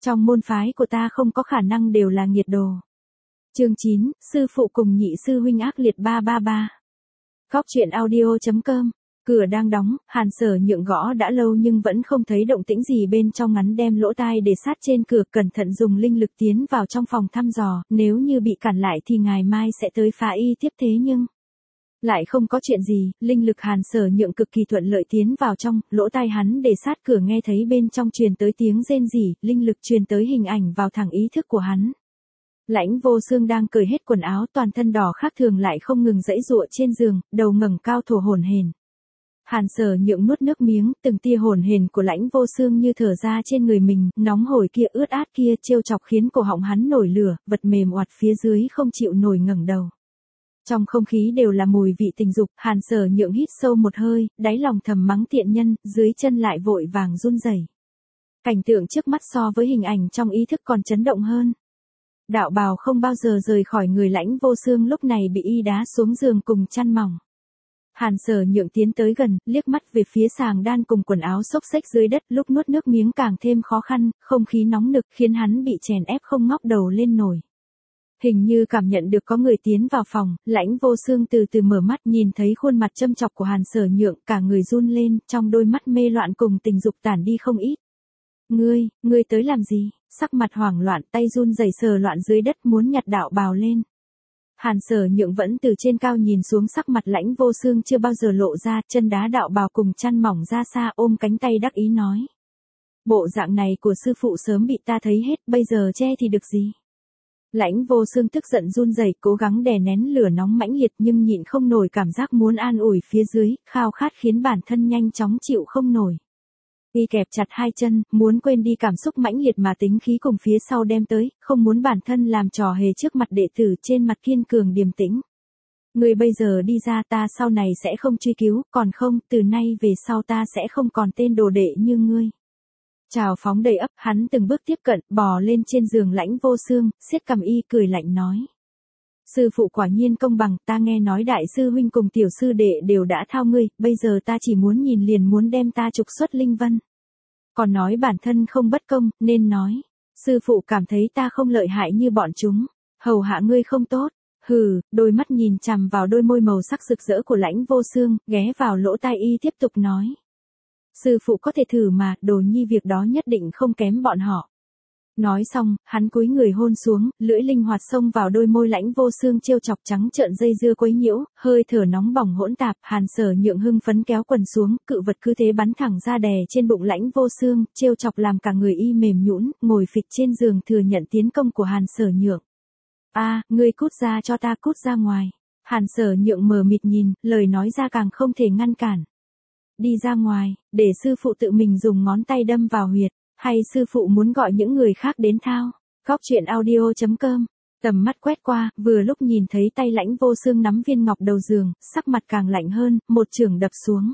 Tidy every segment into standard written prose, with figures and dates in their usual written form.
Trong môn phái của ta không có khả năng đều là nghiệt đồ. Chương 9, sư phụ cùng nhị sư huynh ác liệt 333. Góc truyện audio.com. Cửa đang đóng, Hàn Sở Nhượng gõ đã lâu nhưng vẫn không thấy động tĩnh gì bên trong, ngắn đem lỗ tai để sát trên cửa, cẩn thận dùng linh lực tiến vào trong phòng thăm dò, nếu như bị cản lại thì ngày mai sẽ tới phá y tiếp, thế nhưng lại không có chuyện gì. Linh lực Hàn Sở Nhượng cực kỳ thuận lợi tiến vào trong, lỗ tai hắn để sát cửa nghe thấy bên trong truyền tới tiếng rên rỉ, linh lực truyền tới hình ảnh vào thẳng ý thức của hắn. Lãnh Vô Xương đang cởi hết quần áo, toàn thân đỏ khác thường lại không ngừng giãy giụa trên giường, đầu ngẩng cao thổ hổn hển. Hàn Sở Nhượng nuốt nước miếng, từng tia hổn hển của Lãnh Vô Xương như thở ra trên người mình, nóng hổi kia, ướt át kia, trêu chọc khiến cổ họng hắn nổi lửa, vật mềm oặt phía dưới không chịu nổi ngẩng đầu. Trong không khí đều là mùi vị tình dục, Hàn Sở Nhượng hít sâu một hơi, đáy lòng thầm mắng tiện nhân, dưới chân lại vội vàng run rẩy. Cảnh tượng trước mắt so với hình ảnh trong ý thức còn chấn động hơn. Đạo bào không bao giờ rời khỏi người Lãnh Vô Xương lúc này bị y đá xuống giường cùng chăn mỏng. Hàn Sở Nhượng tiến tới gần, liếc mắt về phía sàng đan cùng quần áo xốc xếch dưới đất, lúc nuốt nước miếng càng thêm khó khăn, không khí nóng nực khiến hắn bị chèn ép không ngóc đầu lên nổi. Hình như cảm nhận được có người tiến vào phòng, Lãnh Vô Xương từ từ mở mắt, nhìn thấy khuôn mặt châm chọc của Hàn Sở Nhượng, cả người run lên, trong đôi mắt mê loạn cùng tình dục tản đi không ít. Ngươi tới làm gì? Sắc mặt hoảng loạn, tay run rẩy sờ loạn dưới đất muốn nhặt đạo bào lên. Hàn Sở Nhượng vẫn từ trên cao nhìn xuống, sắc mặt Lãnh Vô Xương chưa bao giờ lộ ra, chân đá đạo bào cùng chăn mỏng ra xa, ôm cánh tay đắc ý nói. Bộ dạng này của sư phụ sớm bị ta thấy hết, bây giờ che thì được gì? Lãnh Vô Xương tức giận run rẩy, cố gắng đè nén lửa nóng mãnh liệt nhưng nhịn không nổi cảm giác muốn an ủi phía dưới, khao khát khiến bản thân nhanh chóng chịu không nổi. Y kẹp chặt hai chân, muốn quên đi cảm xúc mãnh liệt mà tính khí cùng phía sau đem tới, không muốn bản thân làm trò hề trước mặt đệ tử, trên mặt kiên cường điềm tĩnh. Ngươi bây giờ đi ra, ta sau này sẽ không truy cứu, còn không, từ nay về sau ta sẽ không còn tên đồ đệ như ngươi. Trào phóng đầy ấp, hắn từng bước tiếp cận, bò lên trên giường Lãnh Vô Xương, siết cằm y cười lạnh nói. Sư phụ quả nhiên công bằng, ta nghe nói đại sư huynh cùng tiểu sư đệ đều đã thao ngươi, bây giờ ta chỉ muốn nhìn liền muốn đem ta trục xuất linh vân. Còn nói bản thân không bất công, nên nói, sư phụ cảm thấy ta không lợi hại như bọn chúng, hầu hạ ngươi không tốt. Hừ, đôi mắt nhìn chằm vào đôi môi màu sắc rực rỡ của Lãnh Vô Xương, ghé vào lỗ tai y tiếp tục nói. Sư phụ có thể thử mà, đồ nhi việc đó nhất định không kém bọn họ. Nói xong, hắn cúi người hôn xuống, lưỡi linh hoạt xông vào đôi môi Lãnh Vô Xương, trêu chọc trắng trợn dây dưa quấy nhiễu, hơi thở nóng bỏng hỗn tạp. Hàn Sở Nhượng hưng phấn kéo quần xuống, cự vật cứ thế bắn thẳng ra đè trên bụng Lãnh Vô Xương, trêu chọc làm cả người y mềm nhũn, ngồi phịch trên giường thừa nhận tiến công của Hàn Sở Nhượng. Ngươi cút ra cho ta, cút ra ngoài. Hàn Sở Nhượng mờ mịt nhìn, lời nói ra càng không thể ngăn cản. Đi ra ngoài, để sư phụ tự mình dùng ngón tay đâm vào huyệt. Hay sư phụ muốn gọi những người khác đến thao? Góc truyện audio.com. Tầm mắt quét qua, vừa lúc nhìn thấy tay Lãnh Vô Xương nắm viên ngọc đầu giường, sắc mặt càng lạnh hơn, một chưởng đập xuống.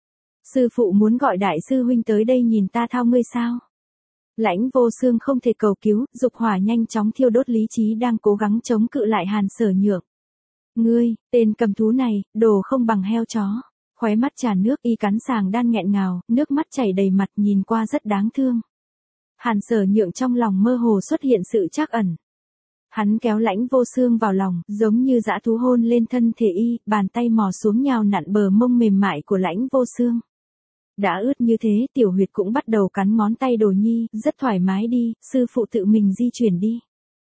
Sư phụ muốn gọi đại sư huynh tới đây nhìn ta thao ngươi sao? Lãnh Vô Xương không thể cầu cứu, dục hỏa nhanh chóng thiêu đốt lý trí đang cố gắng chống cự lại Hàn Sở Nhượng. Ngươi, tên cầm thú này, đồ không bằng heo chó. Khóe mắt tràn nước, y cắn sàng đan nghẹn ngào, nước mắt chảy đầy mặt, nhìn qua rất đáng thương. Hàn Sở Nhượng trong lòng mơ hồ xuất hiện sự trắc ẩn. Hắn kéo Lãnh Vô Xương vào lòng, giống như dã thú hôn lên thân thể y, bàn tay mò xuống nhào nặn bờ mông mềm mại của Lãnh Vô Xương. Đã ướt như thế, tiểu huyệt cũng bắt đầu cắn ngón tay đồ nhi, rất thoải mái đi, sư phụ tự mình di chuyển đi.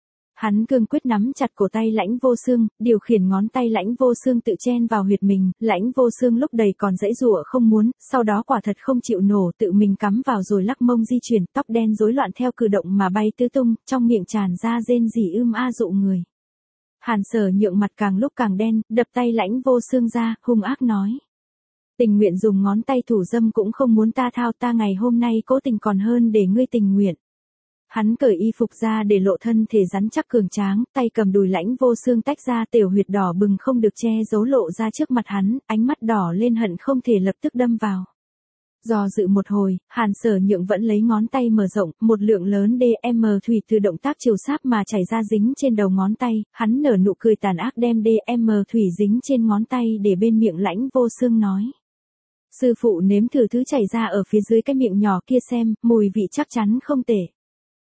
Hắn cương quyết nắm chặt cổ tay Lãnh Vô Xương, điều khiển ngón tay Lãnh Vô Xương tự chen vào huyệt mình, Lãnh Vô Xương lúc đầy còn giãy giụa không muốn, sau đó quả thật không chịu nổ, tự mình cắm vào rồi lắc mông di chuyển, tóc đen rối loạn theo cử động mà bay tứ tung, trong miệng tràn ra rên rỉ dụ người. Hàn Sở Nhượng mặt càng lúc càng đen, đập tay Lãnh Vô Xương ra, hung ác nói. Tình nguyện dùng ngón tay thủ dâm cũng không muốn ta thao, ta ngày hôm nay cố tình còn hơn để ngươi tình nguyện. Hắn cởi y phục ra để lộ thân thể rắn chắc cường tráng, tay cầm đùi Lãnh Vô Xương tách ra, tiểu huyệt đỏ bừng không được che giấu lộ ra trước mặt hắn, ánh mắt đỏ lên hận không thể lập tức đâm vào. Do dự một hồi, Hàn Sở Nhượng vẫn lấy ngón tay mở rộng, một lượng lớn DM thủy từ động tác chiều sáp mà chảy ra dính trên đầu ngón tay, hắn nở nụ cười tàn ác đem DM thủy dính trên ngón tay để bên miệng Lãnh Vô Xương nói. Sư phụ nếm thử thứ chảy ra ở phía dưới cái miệng nhỏ kia xem, mùi vị chắc chắn không tệ.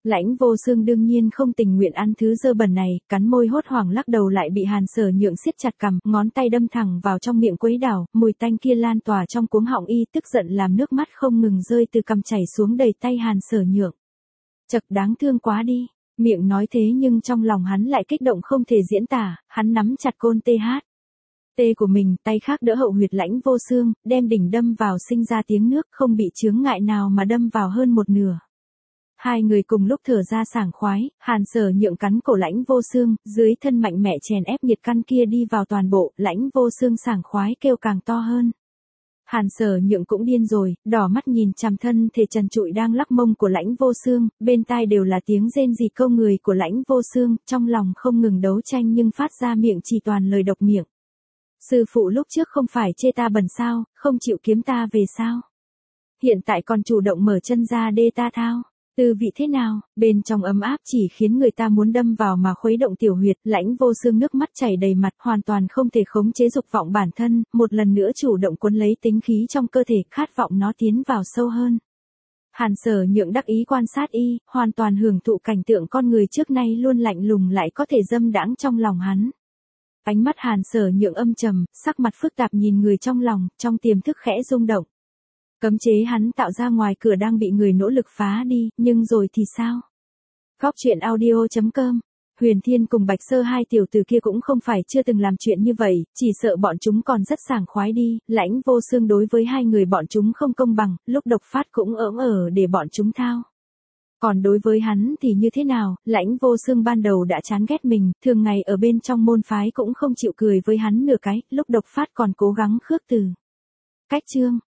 Lãnh Vô Xương đương nhiên không tình nguyện ăn thứ dơ bẩn này, cắn môi hốt hoảng lắc đầu lại bị Hàn Sở Nhượng siết chặt cằm, ngón tay đâm thẳng vào trong miệng quấy đảo, mùi tanh kia lan tỏa trong cuống họng y, tức giận làm nước mắt không ngừng rơi từ cằm chảy xuống đầy tay Hàn Sở Nhượng. Chậc, đáng thương quá đi. Miệng nói thế nhưng trong lòng hắn lại kích động không thể diễn tả, hắn nắm chặt côn tê của mình, tay khác đỡ hậu huyệt Lãnh Vô Xương, đem đỉnh đâm vào sinh ra tiếng nước, không bị chướng ngại nào mà đâm vào hơn một nửa. Hai người cùng lúc thở ra sảng khoái, Hàn Sở Nhượng cắn cổ Lãnh Vô Xương, dưới thân mạnh mẽ chèn ép nhiệt căn kia đi vào toàn bộ, Lãnh Vô Xương sảng khoái kêu càng to hơn. Hàn Sở Nhượng cũng điên rồi, đỏ mắt nhìn chằm thân thể trần trụi đang lắc mông của Lãnh Vô Xương, bên tai đều là tiếng rên rỉ câu người của Lãnh Vô Xương, trong lòng không ngừng đấu tranh nhưng phát ra miệng chỉ toàn lời độc miệng. Sư phụ lúc trước không phải chê ta bẩn sao, không chịu kiếm ta về sao? Hiện tại còn chủ động mở chân ra đê ta thao. Tư vị thế nào, bên trong ấm áp chỉ khiến người ta muốn đâm vào mà khuấy động tiểu huyệt, Lãnh Vô Xương nước mắt chảy đầy mặt, hoàn toàn không thể khống chế dục vọng bản thân, một lần nữa chủ động cuốn lấy tính khí trong cơ thể, khát vọng nó tiến vào sâu hơn. Hàn Sở Nhượng đắc ý quan sát y, hoàn toàn hưởng thụ cảnh tượng con người trước nay luôn lạnh lùng lại có thể dâm đãng trong lòng hắn. Ánh mắt Hàn Sở Nhượng âm trầm, sắc mặt phức tạp nhìn người trong lòng, trong tiềm thức khẽ rung động. Cấm chế hắn tạo ra ngoài cửa đang bị người nỗ lực phá đi, nhưng rồi thì sao? Góc truyện audio.com. Huyền Thiên cùng Bạch Sơ hai tiểu tử kia cũng không phải chưa từng làm chuyện như vậy, chỉ sợ bọn chúng còn rất sảng khoái đi, Lãnh Vô Xương đối với hai người bọn chúng không công bằng, lúc độc phát cũng để bọn chúng thao. Còn đối với hắn thì như thế nào, Lãnh Vô Xương ban đầu đã chán ghét mình, thường ngày ở bên trong môn phái cũng không chịu cười với hắn nửa cái, lúc độc phát còn cố gắng khước từ. Cách chương.